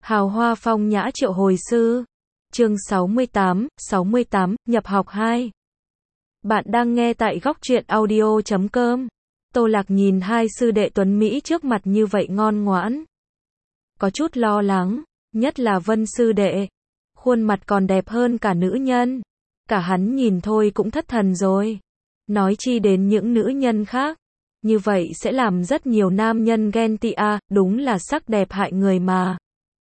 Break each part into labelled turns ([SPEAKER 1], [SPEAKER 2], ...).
[SPEAKER 1] Hào hoa phong nhã triệu hồi sư. Chương 68, nhập học 2. Bạn đang nghe tại góc truyện audio.com. Tô Lạc nhìn hai sư đệ tuấn Mỹ trước mặt như vậy ngon ngoãn. Có chút lo lắng, nhất là Vân sư đệ. Khuôn mặt còn đẹp hơn cả nữ nhân. Cả hắn nhìn thôi cũng thất thần rồi. Nói chi đến những nữ nhân khác. Như vậy sẽ làm rất nhiều nam nhân ghen tị à, đúng là sắc đẹp hại người mà.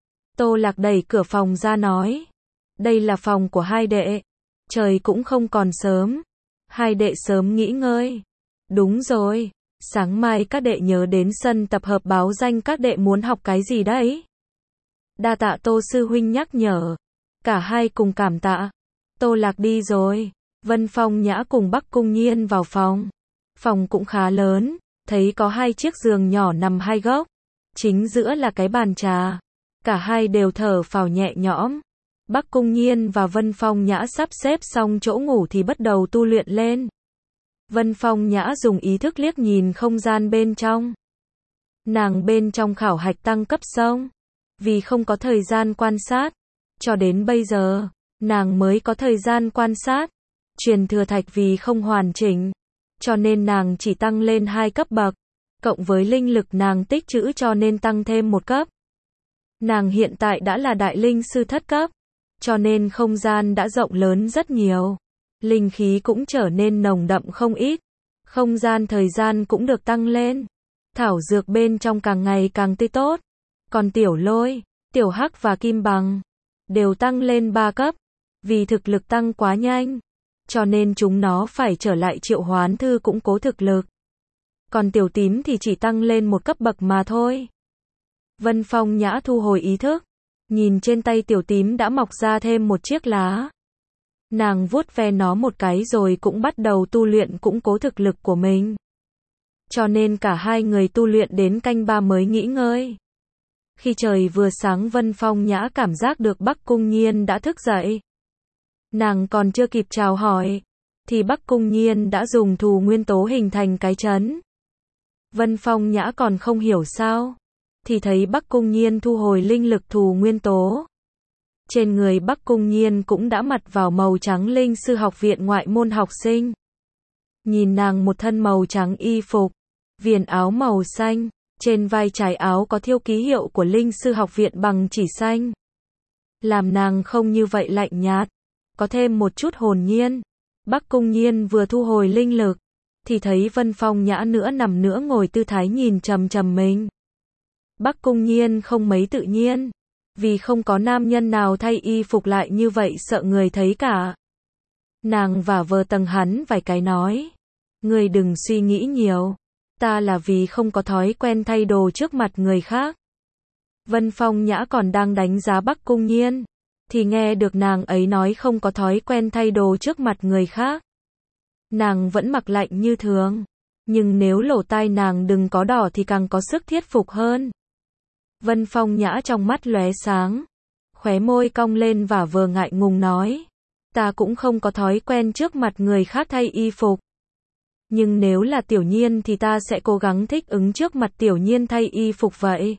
[SPEAKER 1] Tô Lạc đẩy cửa phòng ra nói. Đây là phòng của hai đệ. Trời cũng không còn sớm. Hai đệ sớm nghỉ ngơi. Đúng rồi. Sáng mai các đệ nhớ đến sân tập hợp báo danh các đệ muốn học cái gì đấy. Đa tạ Tô sư huynh nhắc nhở. Cả hai cùng cảm tạ. Tô Lạc đi rồi. Vân Phong Nhã cùng Bắc Cung Nhiên vào phòng. Phòng cũng khá lớn. Thấy có hai chiếc giường nhỏ nằm hai góc. Chính giữa là cái bàn trà. Cả hai đều thở phào nhẹ nhõm. Bắc Cung Nhiên và Vân Phong Nhã sắp xếp xong chỗ ngủ thì bắt đầu tu luyện lên. Vân Phong Nhã dùng ý thức liếc nhìn không gian bên trong. Nàng bên trong khảo hạch tăng cấp xong. Vì không có thời gian quan sát. Cho đến bây giờ, nàng mới có thời gian quan sát. Truyền thừa thạch vì không hoàn chỉnh. Cho nên nàng chỉ tăng lên 2 cấp bậc. Cộng với linh lực nàng tích trữ cho nên tăng thêm 1 cấp. Nàng hiện tại đã là đại linh sư thất cấp. Cho nên không gian đã rộng lớn rất nhiều. Linh khí cũng trở nên nồng đậm không ít. Không gian thời gian cũng được tăng lên. Thảo dược bên trong càng ngày càng tươi tốt. Còn tiểu lôi, tiểu hắc và kim bằng đều tăng lên 3 cấp. Vì thực lực tăng quá nhanh. Cho nên chúng nó phải trở lại triệu hoán thư củng cố thực lực. Còn tiểu tím thì chỉ tăng lên 1 cấp bậc mà thôi. Vân Phong Nhã thu hồi ý thức. Nhìn trên tay tiểu tím đã mọc ra thêm một chiếc lá. Nàng vuốt ve nó một cái rồi cũng bắt đầu tu luyện củng cố thực lực của mình. Cho nên cả hai người tu luyện đến canh 3 mới nghỉ ngơi. Khi trời vừa sáng Vân Phong Nhã cảm giác được Bắc Cung Nhiên đã thức dậy. Nàng còn chưa kịp chào hỏi. Thì Bắc Cung Nhiên đã dùng thù nguyên tố hình thành cái trấn. Vân Phong Nhã còn không hiểu sao. Thì thấy Bắc Cung Nhiên thu hồi linh lực thù nguyên tố. Trên người Bắc Cung Nhiên cũng đã mặc vào màu trắng linh sư học viện ngoại môn học sinh. Nhìn nàng một thân màu trắng y phục. Viền áo màu xanh. Trên vai trái áo có thiêu ký hiệu của linh sư học viện bằng chỉ xanh. Làm nàng không như vậy lạnh nhạt. Có thêm một chút hồn nhiên. Bắc Cung Nhiên vừa thu hồi linh lực. Thì thấy Vân Phong Nhã nữa nằm nữa ngồi tư thái nhìn trầm trầm mình. Bắc Cung Nhiên không mấy tự nhiên. Vì không có nam nhân nào thay y phục lại như vậy sợ người thấy cả. Nàng vả vờ tầng hắn vài cái nói. Ngươi đừng suy nghĩ nhiều. Ta là vì không có thói quen thay đồ trước mặt người khác. Vân Phong Nhã còn đang đánh giá Bắc Cung Nhiên. Thì nghe được nàng ấy nói không có thói quen thay đồ trước mặt người khác. Nàng vẫn mặc lạnh như thường. Nhưng nếu lỗ tai nàng đừng có đỏ thì càng có sức thuyết phục hơn. Vân Phong Nhã trong mắt lóe sáng. Khóe môi cong lên và vờ ngại ngùng nói. Ta cũng không có thói quen trước mặt người khác thay y phục. Nhưng nếu là Tiểu Nhiên thì ta sẽ cố gắng thích ứng trước mặt Tiểu Nhiên thay y phục vậy.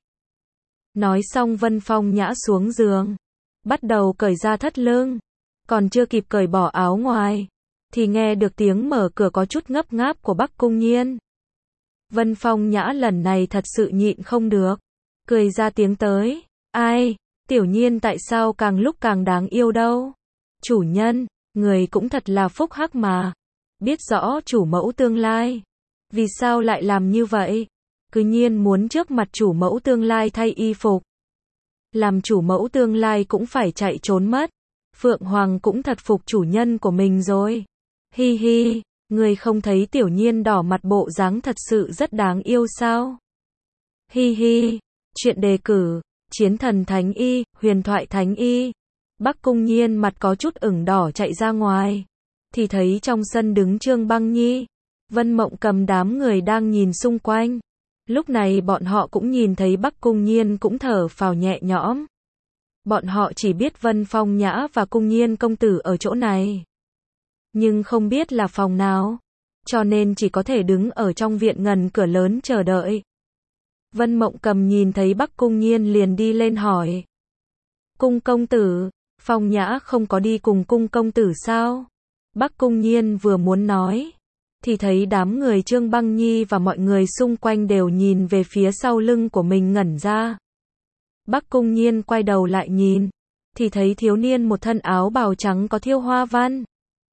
[SPEAKER 1] Nói xong Vân Phong Nhã xuống giường. Bắt đầu cởi ra thắt lưng. Còn chưa kịp cởi bỏ áo ngoài. Thì nghe được tiếng mở cửa có chút ngấp ngáp của Bắc Cung Nhiên. Vân Phong Nhã lần này thật sự nhịn không được. Cười ra tiếng tới. Ai, Tiểu Nhiên tại sao càng lúc càng đáng yêu đâu. Chủ nhân, người cũng thật là phúc hắc mà. Biết rõ chủ mẫu tương lai. Vì sao lại làm như vậy? Cứ nhiên muốn trước mặt chủ mẫu tương lai thay y phục. Làm chủ mẫu tương lai cũng phải chạy trốn mất. Phượng Hoàng cũng thật phục chủ nhân của mình rồi. Hi hi, người không thấy Tiểu Nhiên đỏ mặt bộ dáng thật sự rất đáng yêu sao? Hi hi, chuyện đề cử, chiến thần thánh y, huyền thoại thánh y. Bắc Cung Nhiên mặt có chút ửng đỏ chạy ra ngoài. Thì thấy trong sân đứng Trương Băng Nhi. Vân Mộng Cầm đám người đang nhìn xung quanh. Lúc này bọn họ cũng nhìn thấy Bắc Cung Nhiên cũng thở phào nhẹ nhõm. Bọn họ chỉ biết Vân Phong Nhã và Cung Nhiên công tử ở chỗ này. Nhưng không biết là phòng nào. Cho nên chỉ có thể đứng ở trong viện ngần cửa lớn chờ đợi. Vân Mộng Cầm nhìn thấy Bắc Cung Nhiên liền đi lên hỏi. Cung công tử, Phong Nhã không có đi cùng cung công tử sao? Bắc Cung Nhiên vừa muốn nói, thì thấy đám người Trương Băng Nhi và mọi người xung quanh đều nhìn về phía sau lưng của mình ngẩn ra. Bắc Cung Nhiên quay đầu lại nhìn, thì thấy thiếu niên một thân áo bào trắng có thêu hoa văn,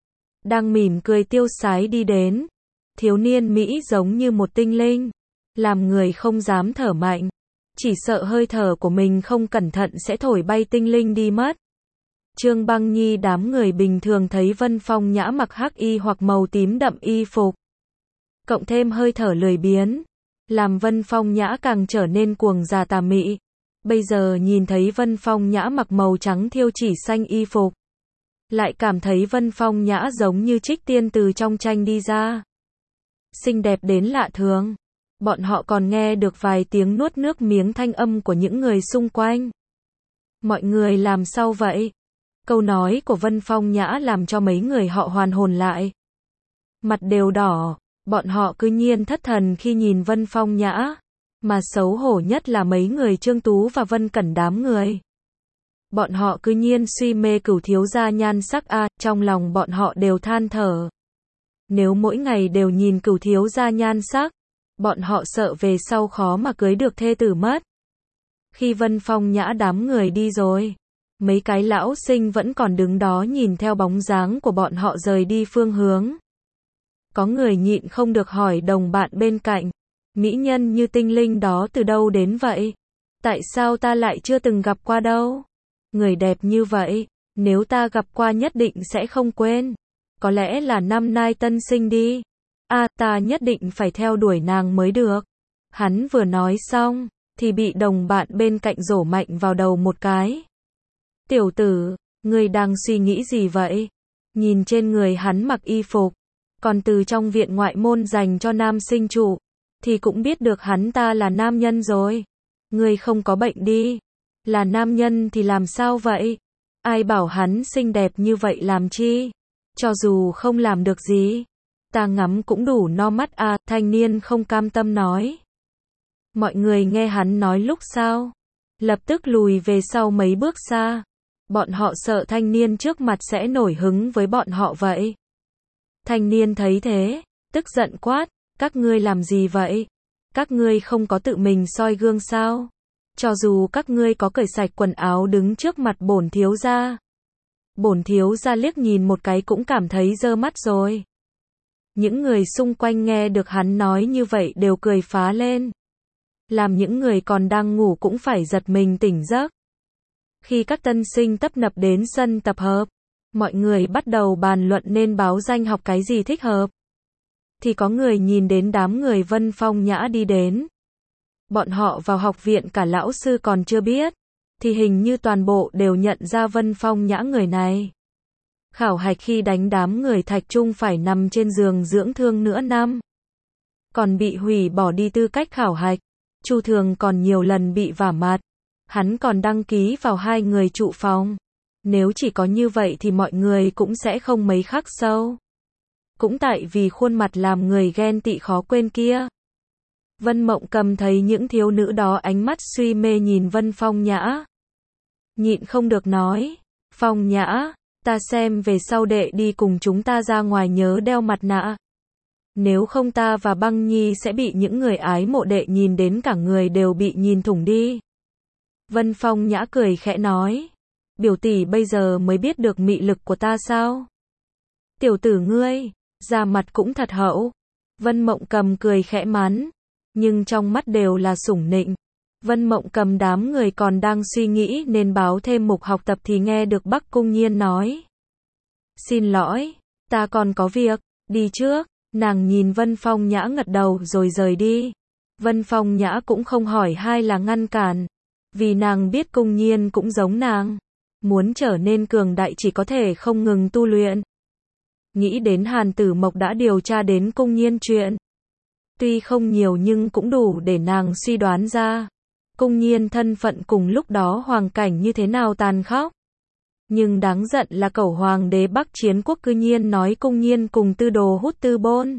[SPEAKER 1] đang mỉm cười tiêu sái đi đến. Thiếu niên Mỹ giống như một tinh linh, làm người không dám thở mạnh, chỉ sợ hơi thở của mình không cẩn thận sẽ thổi bay tinh linh đi mất. Trương Băng Nhi đám người bình thường thấy Vân Phong Nhã mặc hắc y hoặc màu tím đậm y phục, cộng thêm hơi thở lười biếng, làm Vân Phong Nhã càng trở nên cuồng già tà mị. Bây giờ nhìn thấy Vân Phong Nhã mặc màu trắng thêu chỉ xanh y phục, lại cảm thấy Vân Phong Nhã giống như trích tiên từ trong tranh đi ra, xinh đẹp đến lạ thường. Bọn họ còn nghe được vài tiếng nuốt nước miếng thanh âm của những người xung quanh. Mọi người làm sao vậy? Câu nói của Vân Phong Nhã làm cho mấy người họ hoàn hồn lại. Mặt đều đỏ, bọn họ cứ nhiên thất thần khi nhìn Vân Phong Nhã. Mà xấu hổ nhất là mấy người Trương Tú và Vân Cẩn đám người. Bọn họ cứ nhiên suy mê Cửu thiếu gia nhan sắc trong lòng bọn họ đều than thở. Nếu mỗi ngày đều nhìn Cửu thiếu gia nhan sắc, bọn họ sợ về sau khó mà cưới được thê tử mất. Khi Vân Phong Nhã đám người đi rồi, mấy cái lão sinh vẫn còn đứng đó nhìn theo bóng dáng của bọn họ rời đi phương hướng. Có người nhịn không được hỏi đồng bạn bên cạnh, mỹ nhân như tinh linh đó từ đâu đến vậy? Tại sao ta lại chưa từng gặp qua đâu? Người đẹp như vậy, nếu ta gặp qua nhất định sẽ không quên. Có lẽ là năm nay tân sinh đi. Ta nhất định phải theo đuổi nàng mới được. Hắn vừa nói xong, thì bị đồng bạn bên cạnh dỗ mạnh vào đầu một cái. Tiểu tử, ngươi đang suy nghĩ gì vậy? Nhìn trên người hắn mặc y phục, còn từ trong viện ngoại môn dành cho nam sinh trụ, thì cũng biết được hắn ta là nam nhân rồi. Ngươi không có bệnh đi. Là nam nhân thì làm sao vậy? Ai bảo hắn xinh đẹp như vậy làm chi? Cho dù không làm được gì, ta ngắm cũng đủ no mắt thanh niên không cam tâm nói. Mọi người nghe hắn nói lúc sau, lập tức lùi về sau mấy bước xa. Bọn họ sợ thanh niên trước mặt sẽ nổi hứng với bọn họ vậy. Thanh niên thấy thế, tức giận quát, các ngươi làm gì vậy? Các ngươi không có tự mình soi gương sao? Cho dù các ngươi có cởi sạch quần áo đứng trước mặt bổn thiếu gia. Bổn thiếu gia liếc nhìn một cái cũng cảm thấy dơ mắt rồi. Những người xung quanh nghe được hắn nói như vậy đều cười phá lên. Làm những người còn đang ngủ cũng phải giật mình tỉnh giấc. Khi các tân sinh tấp nập đến sân tập hợp, mọi người bắt đầu bàn luận nên báo danh học cái gì thích hợp. Thì có người nhìn đến đám người Vân Phong Nhã đi đến. Bọn họ vào học viện cả lão sư còn chưa biết, thì hình như toàn bộ đều nhận ra Vân Phong Nhã người này. Khảo hạch khi đánh đám người Thạch Trung phải nằm trên giường dưỡng thương nửa năm. Còn bị hủy bỏ đi tư cách khảo hạch. Chu Thường còn nhiều lần bị vả mặt. Hắn còn đăng ký vào 2 người trụ phòng. Nếu chỉ có như vậy thì mọi người cũng sẽ không mấy khắc sâu. Cũng tại vì khuôn mặt làm người ghen tị khó quên kia. Vân Mộng Cầm thấy những thiếu nữ đó ánh mắt suy mê nhìn Vân Phong Nhã. Nhịn không được nói, Phong Nhã, ta xem về sau đệ đi cùng chúng ta ra ngoài nhớ đeo mặt nạ. Nếu không ta và Băng Nhi sẽ bị những người ái mộ đệ nhìn đến cả người đều bị nhìn thủng đi. Vân Phong Nhã cười khẽ nói, biểu tỷ bây giờ mới biết được mị lực của ta sao? Tiểu tử ngươi, da mặt cũng thật hậu. Vân Mộng Cầm cười khẽ mắn, nhưng trong mắt đều là sủng nịnh. Vân Mộng Cầm đám người còn đang suy nghĩ nên báo thêm mục học tập thì nghe được Bắc Cung Nhiên nói. Xin lỗi, ta còn có việc, đi trước. Nàng nhìn Vân Phong Nhã gật đầu rồi rời đi. Vân Phong Nhã cũng không hỏi hay là ngăn cản, vì nàng biết Cung Nhiên cũng giống nàng. Muốn trở nên cường đại chỉ có thể không ngừng tu luyện. Nghĩ đến Hàn Tử Mộc đã điều tra đến Cung Nhiên chuyện. Tuy không nhiều nhưng cũng đủ để nàng suy đoán ra. Cung Nhiên thân phận cùng lúc đó hoàng cảnh như thế nào tàn khốc. Nhưng đáng giận là cẩu hoàng đế Bắc Chiến Quốc cư nhiên nói Cung Nhiên cùng tư đồ hút tư bôn.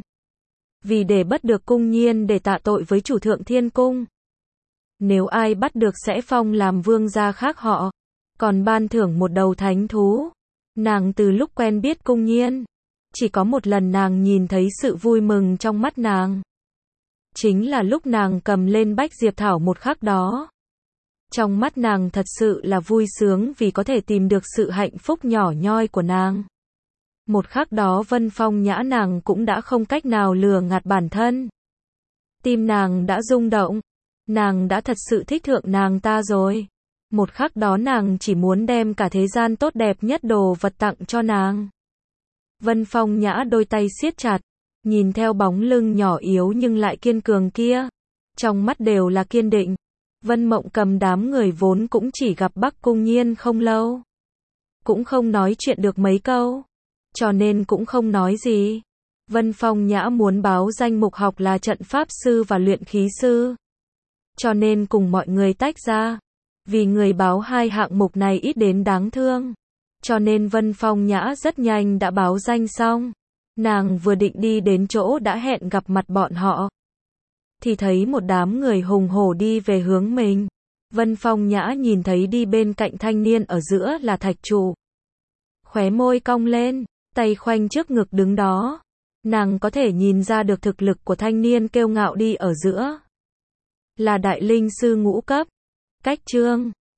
[SPEAKER 1] Vì để bắt được Cung Nhiên để tạ tội với chủ thượng thiên cung. Nếu ai bắt được sẽ phong làm vương gia khác họ. còn ban thưởng một đầu thánh thú. Nàng từ lúc quen biết Cung Nhiên, chỉ có một lần nàng nhìn thấy sự vui mừng trong mắt nàng. Chính là lúc nàng cầm lên Bách Diệp Thảo một khắc đó. Trong mắt nàng thật sự là vui sướng vì có thể tìm được sự hạnh phúc nhỏ nhoi của nàng. Một khắc đó Vân Phong Nhã nàng cũng đã không cách nào lừa gạt bản thân. Tim nàng đã rung động. Nàng đã thật sự thích thượng nàng ta rồi. Một khắc đó nàng chỉ muốn đem cả thế gian tốt đẹp nhất đồ vật tặng cho nàng. Vân Phong Nhã đôi tay siết chặt, nhìn theo bóng lưng nhỏ yếu nhưng lại kiên cường kia. Trong mắt đều là kiên định. Vân Mộng Cầm đám người vốn cũng chỉ gặp Bắc Cung Nhiên không lâu. Cũng không nói chuyện được mấy câu. Cho nên cũng không nói gì. Vân Phong Nhã muốn báo danh mục học là trận pháp sư và luyện khí sư. Cho nên cùng mọi người tách ra. Vì người báo hai hạng mục này ít đến đáng thương. Cho nên Vân Phong Nhã rất nhanh đã báo danh xong. Nàng vừa định đi đến chỗ đã hẹn gặp mặt bọn họ. Thì thấy một đám người hùng hổ đi về hướng mình. Vân Phong Nhã nhìn thấy đi bên cạnh thanh niên ở giữa là Thạch Trụ. Khóe môi cong lên, tay khoanh trước ngực đứng đó. Nàng có thể nhìn ra được thực lực của thanh niên kiêu ngạo đi ở giữa. Là đại linh sư ngũ cấp. Cách chương